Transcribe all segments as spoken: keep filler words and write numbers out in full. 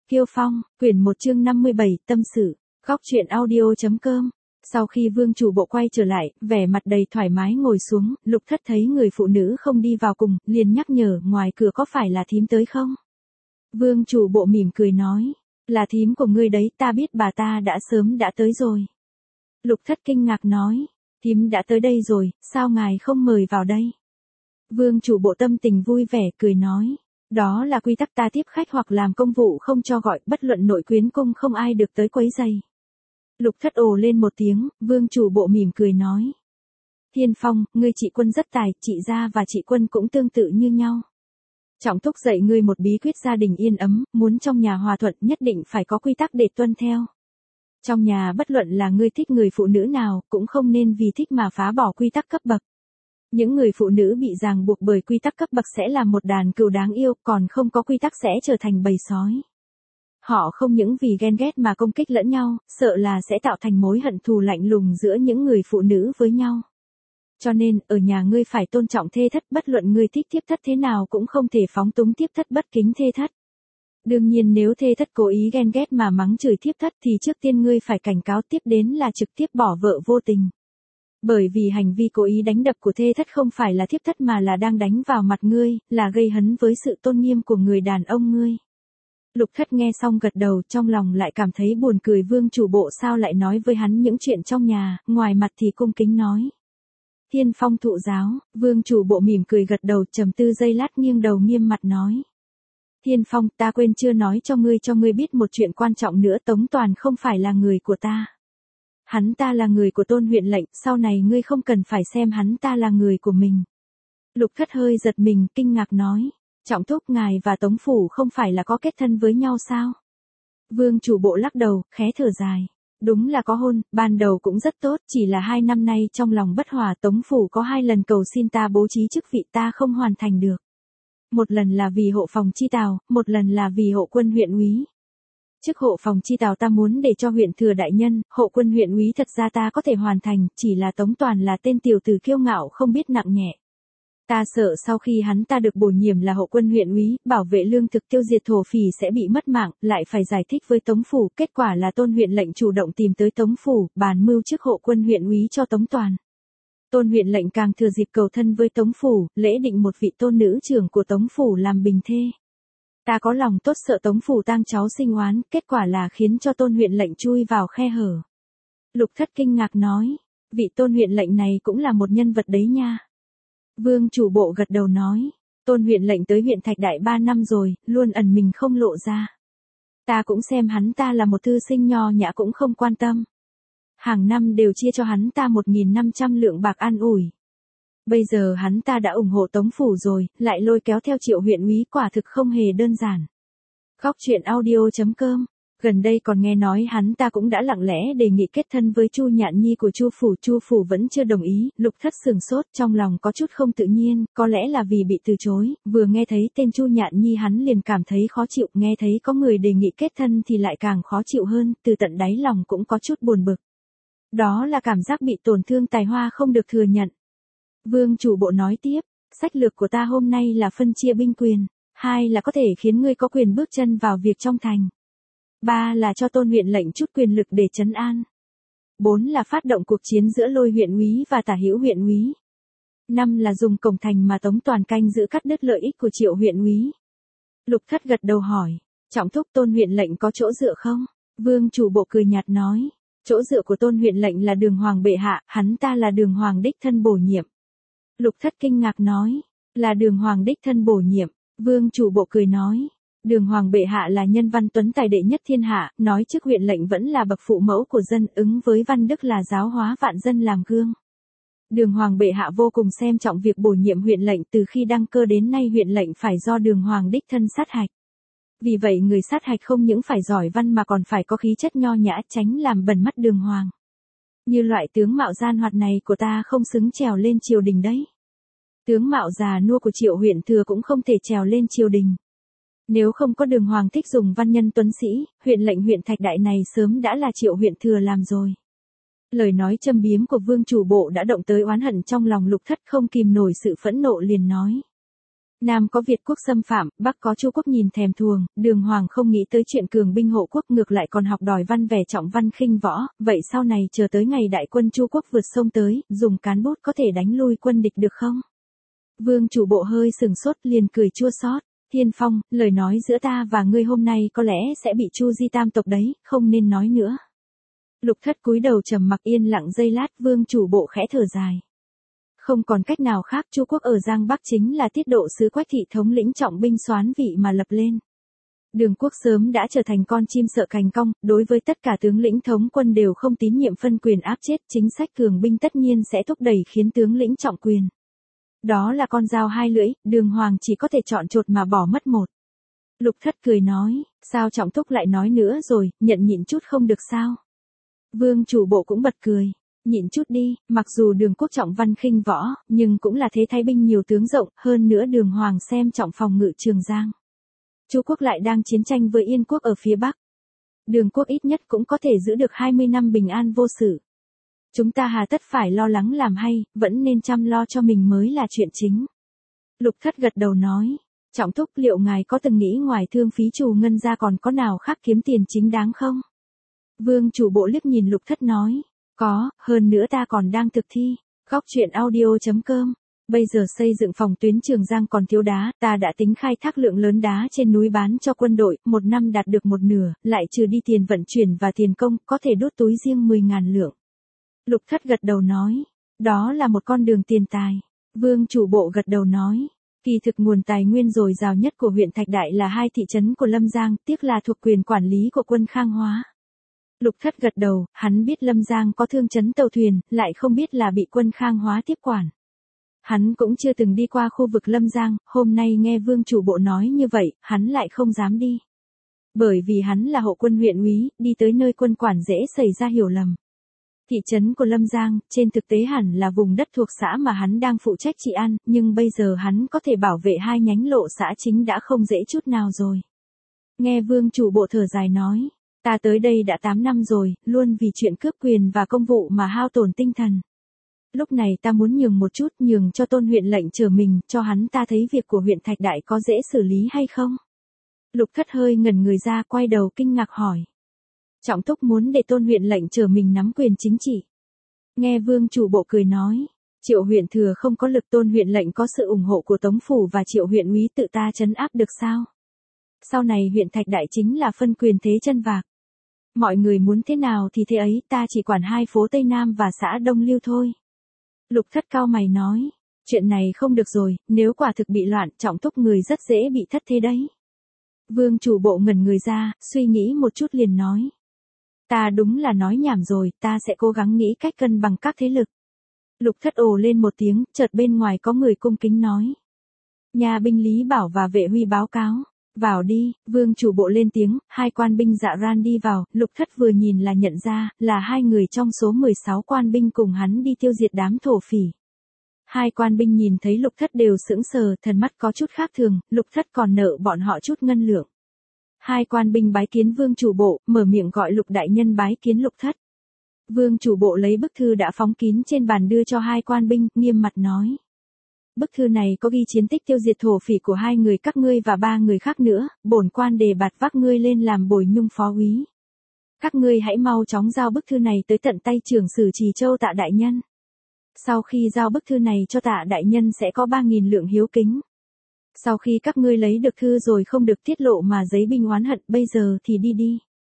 Kiêu Phong, quyển một chương năm mươi bảy, tâm sự, góc truyện audio.com. Sau khi vương chủ bộ quay trở lại, vẻ mặt đầy thoải mái ngồi xuống, Lục Thất thấy người phụ nữ không đi vào cùng, liền nhắc nhở ngoài cửa có phải là thím tới không? Vương chủ bộ mỉm cười nói, là thím của ngươi đấy, ta biết bà ta đã sớm đã tới rồi. Lục Thất kinh ngạc nói, thím đã tới đây rồi, sao ngài không mời vào đây? Vương chủ bộ tâm tình vui vẻ cười nói, đó là quy tắc ta tiếp khách hoặc làm công vụ không cho gọi, bất luận nội quyến cung không ai được tới quấy rầy. Lục Thất ồ lên một tiếng, vương chủ bộ mỉm cười nói. Thiên Phong, ngươi chị Quân rất tài, chị gia và chị Quân cũng tương tự như nhau. Trọng thúc dạy ngươi một bí quyết gia đình yên ấm, muốn trong nhà hòa thuận nhất định phải có quy tắc để tuân theo. Trong nhà bất luận là ngươi thích người phụ nữ nào, cũng không nên vì thích mà phá bỏ quy tắc cấp bậc. Những người phụ nữ bị ràng buộc bởi quy tắc cấp bậc sẽ là một đàn cừu đáng yêu, còn không có quy tắc sẽ trở thành bầy sói. Họ không những vì ghen ghét mà công kích lẫn nhau, sợ là sẽ tạo thành mối hận thù lạnh lùng giữa những người phụ nữ với nhau. Cho nên, ở nhà ngươi phải tôn trọng thê thất, bất luận ngươi thích thiếp thất thế nào cũng không thể phóng túng thiếp thất bất kính thê thất. Đương nhiên nếu thê thất cố ý ghen ghét mà mắng chửi thiếp thất thì trước tiên ngươi phải cảnh cáo, tiếp đến là trực tiếp bỏ vợ vô tình. Bởi vì hành vi cố ý đánh đập của thê thất không phải là thiếp thất mà là đang đánh vào mặt ngươi, là gây hấn với sự tôn nghiêm của người đàn ông ngươi. Lục Thất nghe xong gật đầu, trong lòng lại cảm thấy buồn cười, vương chủ bộ sao lại nói với hắn những chuyện trong nhà, ngoài mặt thì cung kính nói. Thiên Phong thụ giáo, vương chủ bộ mỉm cười gật đầu, trầm tư giây lát nghiêng đầu nghiêm mặt nói. Thiên Phong, ta quên chưa nói cho ngươi cho ngươi biết một chuyện quan trọng nữa, Tống Toàn không phải là người của ta. Hắn ta là người của Tôn huyện lệnh, sau này ngươi không cần phải xem hắn ta là người của mình. Lục Thất hơi giật mình, kinh ngạc nói. Trọng thúc, ngài và Tống phủ không phải là có kết thân với nhau sao? Vương chủ bộ lắc đầu, khé thở dài. Đúng là có hôn, ban đầu cũng rất tốt, chỉ là hai năm nay trong lòng bất hòa, Tống phủ có hai lần cầu xin ta bố trí chức vị ta không hoàn thành được. Một lần là vì hộ phòng chi tào, một lần là vì hộ quân huyện úy. Chức hộ phòng chi tào ta muốn để cho huyện thừa đại nhân, hộ quân huyện úy thật ra ta có thể hoàn thành, chỉ là Tống Toàn là tên tiểu tử kiêu ngạo không biết nặng nhẹ. Ta sợ sau khi hắn ta được bổ nhiệm là hộ quân huyện úy, bảo vệ lương thực tiêu diệt thổ phỉ sẽ bị mất mạng, lại phải giải thích với Tống phủ, kết quả là Tôn huyện lệnh chủ động tìm tới Tống phủ, bàn mưu chức hộ quân huyện úy cho Tống Toàn. Tôn huyện lệnh càng thừa dịp cầu thân với Tống phủ, lễ định một vị tôn nữ trưởng của Tống phủ làm bình thê. Ta có lòng tốt sợ Tống phủ tang cháu sinh oán, kết quả là khiến cho Tôn huyện lệnh chui vào khe hở. Lục Thất kinh ngạc nói, vị Tôn huyện lệnh này cũng là một nhân vật đấy nha. Vương chủ bộ gật đầu nói, Tôn huyện lệnh tới huyện Thạch Đại ba năm rồi, luôn ẩn mình không lộ ra. Ta cũng xem hắn ta là một thư sinh nho nhã cũng không quan tâm. Hàng năm đều chia cho hắn ta một nghìn năm trăm lượng bạc an ủi. Bây giờ hắn ta đã ủng hộ Tống phủ rồi, lại lôi kéo theo Triệu huyện úy, quả thực không hề đơn giản. Góc truyện audio.com. Gần đây còn nghe nói hắn ta cũng đã lặng lẽ đề nghị kết thân với Chu Nhạn Nhi của Chu phủ, Chu phủ vẫn chưa đồng ý. Lục Thất sửng sốt, trong lòng có chút không tự nhiên, có lẽ là vì bị từ chối, vừa nghe thấy tên Chu Nhạn Nhi hắn liền cảm thấy khó chịu, nghe thấy có người đề nghị kết thân thì lại càng khó chịu hơn, từ tận đáy lòng cũng có chút buồn bực. Đó là cảm giác bị tổn thương tài hoa không được thừa nhận. Vương chủ bộ nói tiếp, sách lược của ta hôm nay là phân chia binh quyền, hai là có thể khiến ngươi có quyền bước chân vào việc trong thành. Ba là cho Tôn huyện lệnh chút quyền lực để trấn an. Bốn là phát động cuộc chiến giữa Lôi huyện úy và Tả Hữu huyện úy. Năm là dùng cổng thành mà Tống Toàn canh giữ cắt đứt lợi ích của Triệu huyện úy. Lục Thất gật đầu hỏi, trọng thúc, Tôn huyện lệnh có chỗ dựa không? Vương chủ bộ cười nhạt nói, chỗ dựa của Tôn huyện lệnh là Đường Hoàng bệ hạ, hắn ta là Đường Hoàng đích thân bổ nhiệm. Lục Thất kinh ngạc nói, là Đường Hoàng đích thân bổ nhiệm. Vương chủ bộ cười nói, Đường Hoàng bệ hạ là nhân văn tuấn tài đệ nhất thiên hạ, nói chức huyện lệnh vẫn là bậc phụ mẫu của dân, ứng với văn đức là giáo hóa vạn dân làm gương. Đường Hoàng bệ hạ vô cùng xem trọng việc bổ nhiệm huyện lệnh, từ khi đăng cơ đến nay huyện lệnh phải do Đường Hoàng đích thân sát hạch. Vì vậy người sát hạch không những phải giỏi văn mà còn phải có khí chất nho nhã, tránh làm bẩn mắt Đường Hoàng. Như loại tướng mạo gian hoạt này của ta không xứng trèo lên triều đình đấy. Tướng mạo già nua của Triệu huyện thừa cũng không thể trèo lên triều đình. Nếu không có Đường Hoàng thích dùng văn nhân tuấn sĩ, huyện lệnh huyện Thạch Đại này sớm đã là Triệu huyện thừa làm rồi. Lời nói châm biếm của vương chủ bộ đã động tới oán hận trong lòng Lục Thất, không kìm nổi sự phẫn nộ liền nói. Nam có Việt quốc xâm phạm, Bắc có Chu quốc nhìn thèm thuồng, Đường Hoàng không nghĩ tới chuyện cường binh hộ quốc, ngược lại còn học đòi văn vẻ trọng văn khinh võ, vậy sau này chờ tới ngày đại quân Chu quốc vượt sông tới, dùng cán bút có thể đánh lui quân địch được không? Vương chủ bộ hơi sừng sốt, liền cười chua xót. Thiên Phong, lời nói giữa ta và ngươi hôm nay có lẽ sẽ bị Chu Di tam tộc đấy, không nên nói nữa. Lục Thất cúi đầu trầm mặc yên lặng giây lát, vương chủ bộ khẽ thở dài. Không còn cách nào khác, Chu quốc ở Giang Bắc chính là tiết độ sứ Quách thị thống lĩnh trọng binh soán vị mà lập lên. Đường quốc sớm đã trở thành con chim sợ cành cong, đối với tất cả tướng lĩnh thống quân đều không tín nhiệm phân quyền áp chết, chính sách cường binh tất nhiên sẽ thúc đẩy khiến tướng lĩnh trọng quyền. Đó là con dao hai lưỡi, Đường Hoàng chỉ có thể chọn chột mà bỏ mất một. Lục Thất cười nói, sao Trọng Thúc lại nói nữa rồi, nhận nhịn chút không được sao? Vương chủ bộ cũng bật cười, nhịn chút đi, mặc dù Đường quốc trọng văn khinh võ, nhưng cũng là thế thái binh nhiều tướng rộng, hơn nữa Đường Hoàng xem trọng phòng ngự Trường Giang. Chu quốc lại đang chiến tranh với Yên quốc ở phía Bắc. Đường quốc ít nhất cũng có thể giữ được hai mươi năm bình an vô sự. Chúng ta hà tất phải lo lắng làm hay, vẫn nên chăm lo cho mình mới là chuyện chính. Lục Thất gật đầu nói, Trọng Thúc, liệu ngài có từng nghĩ ngoài thương phí trù ngân ra còn có nào khác kiếm tiền chính đáng không? Vương chủ bộ liếc nhìn Lục Thất nói, có, hơn nữa ta còn đang thực thi. Góc truyện audio chấm com. Bây giờ xây dựng phòng tuyến Trường Giang còn thiếu đá, ta đã tính khai thác lượng lớn đá trên núi bán cho quân đội, một năm đạt được một nửa, lại trừ đi tiền vận chuyển và tiền công, có thể đốt túi riêng mười ngàn lượng. Lục Thất gật đầu nói, đó là một con đường tiền tài. Vương chủ bộ gật đầu nói, kỳ thực nguồn tài nguyên dồi dào nhất của huyện Thạch Đại là hai thị trấn của Lâm Giang, tiếc là thuộc quyền quản lý của quân Khang Hóa. Lục Thất gật đầu, hắn biết Lâm Giang có thương trấn tàu thuyền, lại không biết là bị quân Khang Hóa tiếp quản. Hắn cũng chưa từng đi qua khu vực Lâm Giang, hôm nay nghe vương chủ bộ nói như vậy, hắn lại không dám đi. Bởi vì hắn là hộ quân huyện úy, đi tới nơi quân quản dễ xảy ra hiểu lầm. Thị trấn của Lâm Giang, trên thực tế hẳn là vùng đất thuộc xã mà hắn đang phụ trách trị an, nhưng bây giờ hắn có thể bảo vệ hai nhánh lộ xã chính đã không dễ chút nào rồi. Nghe vương chủ bộ thở dài nói, ta tới đây đã tám năm rồi, luôn vì chuyện cướp quyền và công vụ mà hao tổn tinh thần. Lúc này ta muốn nhường một chút, nhường cho Tôn huyện lệnh trở mình, cho hắn ta thấy việc của huyện Thạch Đại có dễ xử lý hay không? Lục Thất hơi ngẩn người ra, quay đầu kinh ngạc hỏi. Trọng Thúc muốn để Tôn huyện lệnh trở mình nắm quyền chính trị. Nghe vương chủ bộ cười nói, Triệu huyện thừa không có lực, Tôn huyện lệnh có sự ủng hộ của Tống phủ và Triệu huyện úy tự ta trấn áp được sao? Sau này huyện Thạch Đại chính là phân quyền thế chân vạc. Mọi người muốn thế nào thì thế ấy, ta chỉ quản hai phố Tây Nam và xã Đông Lưu thôi. Lục Thất cao mày nói, chuyện này không được rồi, nếu quả thực bị loạn, Trọng Thúc người rất dễ bị thất thế đấy. Vương chủ bộ ngẩn người ra, suy nghĩ một chút liền nói. Ta đúng là nói nhảm rồi, ta sẽ cố gắng nghĩ cách cân bằng các thế lực. Lục Thất ồ lên một tiếng, chợt bên ngoài có người cung kính nói. Nhà binh Lý Bảo và vệ Huy báo cáo. Vào đi, vương chủ bộ lên tiếng, hai quan binh dạ ran đi vào, Lục Thất vừa nhìn là nhận ra, là hai người trong số mười sáu quan binh cùng hắn đi tiêu diệt đám thổ phỉ. Hai quan binh nhìn thấy Lục Thất đều sững sờ, thần mắt có chút khác thường, Lục Thất còn nợ bọn họ chút ngân lượng. Hai quan binh bái kiến vương chủ bộ, mở miệng gọi Lục đại nhân bái kiến Lục Thất. Vương chủ bộ lấy bức thư đã phóng kín trên bàn đưa cho hai quan binh, nghiêm mặt nói. Bức thư này có ghi chiến tích tiêu diệt thổ phỉ của hai người các ngươi và ba người khác nữa, bổn quan đề bạt vác ngươi lên làm bồi nhung phó úy. Các ngươi hãy mau chóng giao bức thư này tới tận tay trưởng sử Trì Châu Tạ đại nhân. Sau khi giao bức thư này cho Tạ đại nhân sẽ có ba nghìn lượng hiếu kính. Sau khi các ngươi lấy được thư rồi không được tiết lộ mà giấy binh oán hận, bây giờ thì đi đi.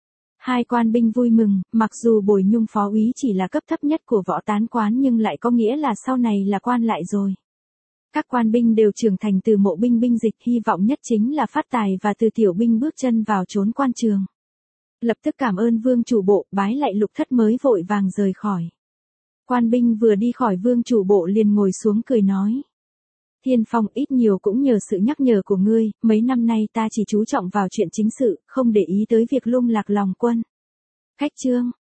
Hai quan binh vui mừng, mặc dù bồi nhung phó úy chỉ là cấp thấp nhất của võ tán quán nhưng lại có nghĩa là sau này là quan lại rồi. Các quan binh đều trưởng thành từ mộ binh binh dịch, hy vọng nhất chính là phát tài và từ tiểu binh bước chân vào trốn quan trường. Lập tức cảm ơn vương chủ bộ, bái lại Lục Thất mới vội vàng rời khỏi. Quan binh vừa đi khỏi vương chủ bộ liền ngồi xuống cười nói. Thiên Phong, ít nhiều cũng nhờ sự nhắc nhở của ngươi, mấy năm nay ta chỉ chú trọng vào chuyện chính sự, không để ý tới việc lung lạc lòng quân. Khách trương,